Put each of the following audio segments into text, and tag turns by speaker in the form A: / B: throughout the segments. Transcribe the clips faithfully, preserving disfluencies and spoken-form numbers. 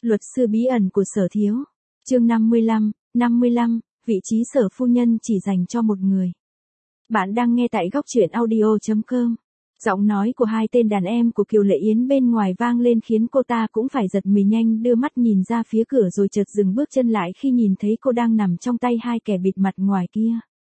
A: Luật sư bí ẩn của Sở Thiếu. Chương năm mươi lăm, năm mươi lăm, vị trí Sở phu nhân chỉ dành cho một người. Bạn đang nghe tại góc truyện audio chấm com. Giọng nói của hai tên đàn em của Kiều Lệ Yến bên ngoài vang lên khiến cô ta cũng phải giật mình, nhanh đưa mắt nhìn ra phía cửa rồi chợt dừng bước chân lại khi nhìn thấy cô đang nằm trong tay hai kẻ bịt mặt ngoài kia.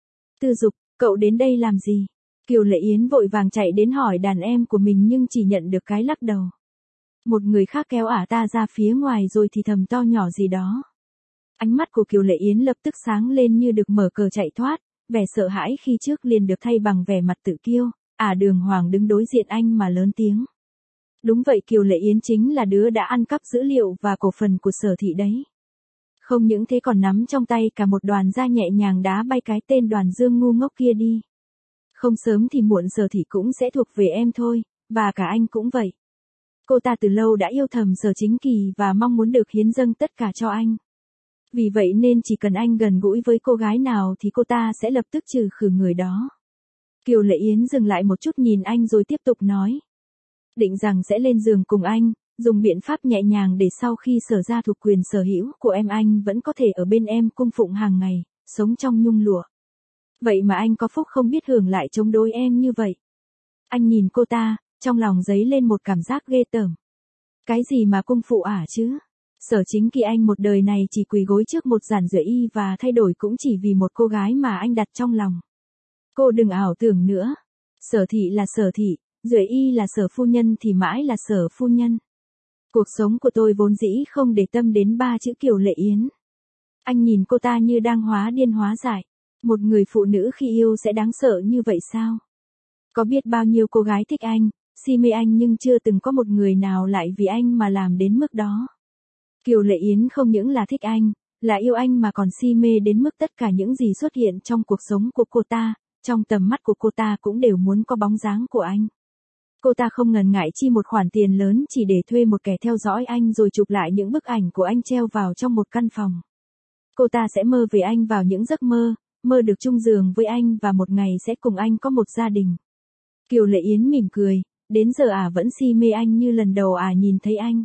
A: Tư Dục, cậu đến đây làm gì? Kiều Lệ Yến vội vàng chạy đến hỏi đàn em của mình nhưng chỉ nhận được cái lắc đầu. Một người khác kéo ả ta ra phía ngoài rồi thì thầm to nhỏ gì đó. Ánh mắt của Kiều Lệ Yến lập tức sáng lên như được mở cờ chạy thoát, vẻ sợ hãi khi trước liền được thay bằng vẻ mặt tự kiêu. Ả đường hoàng đứng đối diện anh mà lớn tiếng. Đúng vậy, Kiều Lệ Yến chính là đứa đã ăn cắp dữ liệu và cổ phần của Sở thị đấy. Không những thế còn nắm trong tay cả một đoàn da nhẹ nhàng đá bay cái tên Đoàn Dương ngu ngốc kia đi. Không sớm thì muộn Sở thị cũng sẽ thuộc về em thôi, và cả anh cũng vậy. Cô ta từ lâu đã yêu thầm Sở Chính Kỳ và mong muốn được hiến dâng tất cả cho anh. Vì vậy nên chỉ cần anh gần gũi với cô gái nào thì cô ta sẽ lập tức trừ khử người đó. Kiều Lệ Yến dừng lại một chút nhìn anh rồi tiếp tục nói. Định rằng sẽ lên giường cùng anh, dùng biện pháp nhẹ nhàng để sau khi Sở ra thuộc quyền sở hữu của em anh vẫn có thể ở bên em cung phụng hàng ngày, sống trong nhung lụa. Vậy mà anh có phúc không biết hưởng lại chống đối em như vậy. Anh nhìn cô ta, trong lòng dấy lên một cảm giác ghê tởm. Cái gì mà cung phụ ả chứ? Sở Chính Kỳ anh một đời này chỉ quỳ gối trước một giản Duệ Y và thay đổi cũng chỉ vì một cô gái mà anh đặt trong lòng. Cô đừng ảo tưởng nữa. Sở thị là Sở thị, Duệ Y là Sở phu nhân thì mãi là Sở phu nhân. Cuộc sống của tôi vốn dĩ không để tâm đến ba chữ Kiều Lệ Yến. Anh nhìn cô ta như đang hóa điên hóa dại. Một người phụ nữ khi yêu sẽ đáng sợ như vậy sao? Có biết bao nhiêu cô gái thích anh, si mê anh nhưng chưa từng có một người nào lại vì anh mà làm đến mức đó. Kiều Lệ Yến không những là thích anh, là yêu anh mà còn si mê đến mức tất cả những gì xuất hiện trong cuộc sống của cô ta, trong tầm mắt của cô ta cũng đều muốn có bóng dáng của anh. Cô ta không ngần ngại chi một khoản tiền lớn chỉ để thuê một kẻ theo dõi anh rồi chụp lại những bức ảnh của anh treo vào trong một căn phòng. Cô ta sẽ mơ về anh vào những giấc mơ, mơ được chung giường với anh và một ngày sẽ cùng anh có một gia đình. Kiều Lệ Yến mỉm cười, đến giờ ả vẫn si mê anh như lần đầu ả nhìn thấy anh.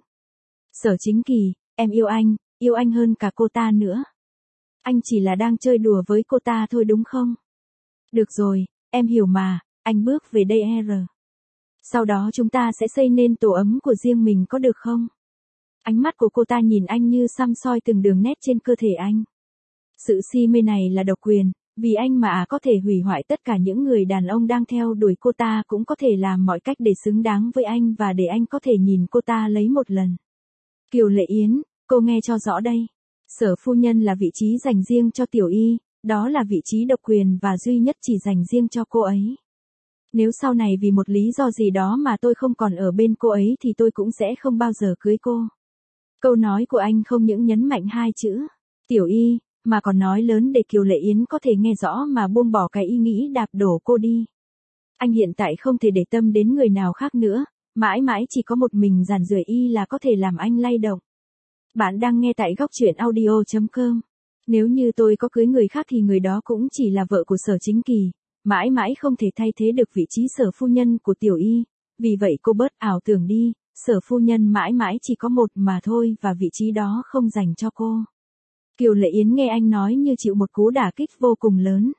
A: Sở Chính Kỳ, em yêu anh, yêu anh hơn cả cô ta nữa. Anh chỉ là đang chơi đùa với cô ta thôi đúng không? Được rồi, em hiểu mà, anh bước về đây R. Sau đó chúng ta sẽ xây nên tổ ấm của riêng mình có được không? Ánh mắt của cô ta nhìn anh như săm soi từng đường nét trên cơ thể anh. Sự si mê này là độc quyền, vì anh mà có thể hủy hoại tất cả những người đàn ông đang theo đuổi cô ta, cũng có thể làm mọi cách để xứng đáng với anh và để anh có thể nhìn cô ta lấy một lần. Kiều Lệ Yến, cô nghe cho rõ đây. Sở phu nhân là vị trí dành riêng cho Tiểu Y, đó là vị trí độc quyền và duy nhất chỉ dành riêng cho cô ấy. Nếu sau này vì một lý do gì đó mà tôi không còn ở bên cô ấy thì tôi cũng sẽ không bao giờ cưới cô. Câu nói của anh không những nhấn mạnh hai chữ Tiểu Y, mà còn nói lớn để Kiều Lệ Yến có thể nghe rõ mà buông bỏ cái ý nghĩ đạp đổ cô đi. Anh hiện tại không thể để tâm đến người nào khác nữa, mãi mãi chỉ có một mình giản Duệ Y là có thể làm anh lay động. Bạn đang nghe tại góc truyện audio chấm com. Nếu như tôi có cưới người khác thì người đó cũng chỉ là vợ của Sở Chính Kỳ, mãi mãi không thể thay thế được vị trí Sở phu nhân của Tiểu Y. Vì vậy cô bớt ảo tưởng đi, Sở phu nhân mãi mãi chỉ có một mà thôi và vị trí đó không dành cho cô. Kiều Lệ Yến nghe anh nói như chịu một cú đả kích vô cùng lớn.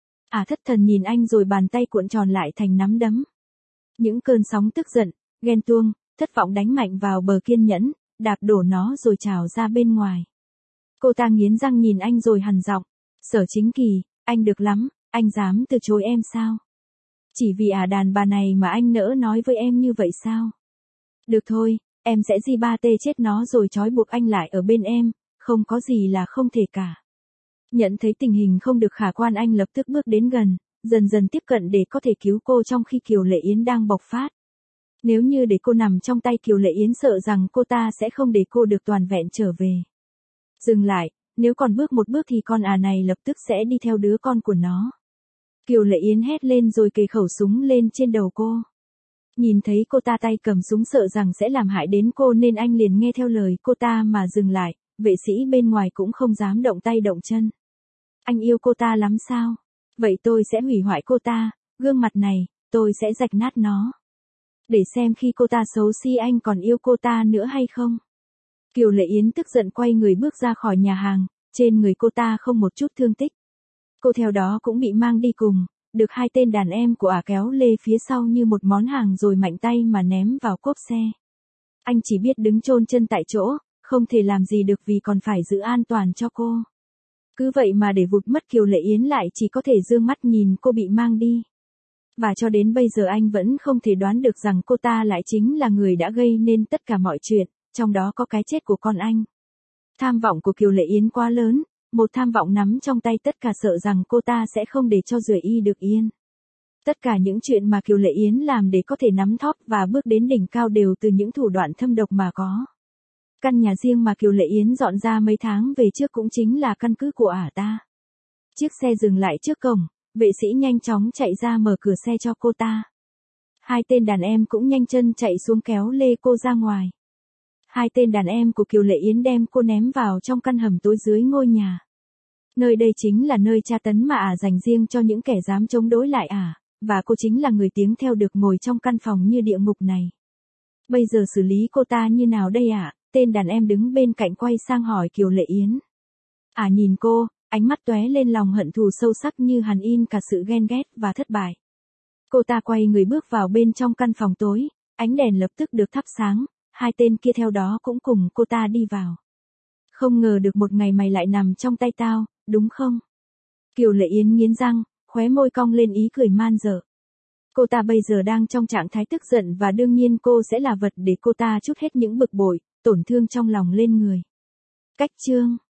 A: Ả thất thần nhìn anh rồi bàn tay cuộn tròn lại thành nắm đấm. Những cơn sóng tức giận, ghen tuông, thất vọng đánh mạnh vào bờ kiên nhẫn, đạp đổ nó rồi trào ra bên ngoài. Cô ta nghiến răng nhìn anh rồi hằn giọng. Sở Chính Kỳ, anh được lắm, anh dám từ chối em sao? Chỉ vì ả đàn bà này mà anh nỡ nói với em như vậy sao? Được thôi, em sẽ di ba tê chết nó rồi trói buộc anh lại ở bên em, không có gì là không thể cả. Nhận thấy tình hình không được khả quan anh lập tức bước đến gần, dần dần tiếp cận để có thể cứu cô trong khi Kiều Lệ Yến đang bộc phát. Nếu như để cô nằm trong tay Kiều Lệ Yến sợ rằng cô ta sẽ không để cô được toàn vẹn trở về. Dừng lại, nếu còn bước một bước thì con à này lập tức sẽ đi theo đứa con của nó. Kiều Lệ Yến hét lên rồi kề khẩu súng lên trên đầu cô. Nhìn thấy cô ta tay cầm súng sợ rằng sẽ làm hại đến cô nên anh liền nghe theo lời cô ta mà dừng lại, vệ sĩ bên ngoài cũng không dám động tay động chân. Anh yêu cô ta lắm sao? Vậy tôi sẽ hủy hoại cô ta, gương mặt này, tôi sẽ rạch nát nó. Để xem khi cô ta xấu xí anh còn yêu cô ta nữa hay không. Kiều Lệ Yến tức giận quay người bước ra khỏi nhà hàng, trên người cô ta không một chút thương tích. Cô theo đó cũng bị mang đi cùng, được hai tên đàn em của ả kéo lê phía sau như một món hàng rồi mạnh tay mà ném vào cốp xe. Anh chỉ biết đứng chôn chân tại chỗ, không thể làm gì được vì còn phải giữ an toàn cho cô. Cứ vậy mà để vụt mất Kiều Lệ Yến lại chỉ có thể dương mắt nhìn cô bị mang đi. Và cho đến bây giờ anh vẫn không thể đoán được rằng cô ta lại chính là người đã gây nên tất cả mọi chuyện, trong đó có cái chết của con anh. Tham vọng của Kiều Lệ Yến quá lớn, một tham vọng nắm trong tay tất cả sợ rằng cô ta sẽ không để cho Duệ Y được yên. Tất cả những chuyện mà Kiều Lệ Yến làm để có thể nắm thóp và bước đến đỉnh cao đều từ những thủ đoạn thâm độc mà có. Căn nhà riêng mà Kiều Lệ Yến dọn ra mấy tháng về trước cũng chính là căn cứ của ả ta. Chiếc xe dừng lại trước cổng, vệ sĩ nhanh chóng chạy ra mở cửa xe cho cô ta. Hai tên đàn em cũng nhanh chân chạy xuống kéo lê cô ra ngoài. Hai tên đàn em của Kiều Lệ Yến đem cô ném vào trong căn hầm tối dưới ngôi nhà. Nơi đây chính là nơi tra tấn mà ả dành riêng cho những kẻ dám chống đối lại ả, và cô chính là người tiếng theo được ngồi trong căn phòng như địa ngục này. Bây giờ xử lý cô ta như nào đây ạ? À? Tên đàn em đứng bên cạnh quay sang hỏi Kiều Lệ Yến. Ả à nhìn cô, ánh mắt tóe lên lòng hận thù sâu sắc như hằn in cả sự ghen ghét và thất bại. Cô ta quay người bước vào bên trong căn phòng tối, ánh đèn lập tức được thắp sáng, hai tên kia theo đó cũng cùng cô ta đi vào. Không ngờ được một ngày mày lại nằm trong tay tao, đúng không? Kiều Lệ Yến nghiến răng, khóe môi cong lên ý cười man dợ. Cô ta bây giờ đang trong trạng thái tức giận và đương nhiên cô sẽ là vật để cô ta trút hết những bực bội, tổn thương trong lòng lên người. Cách chương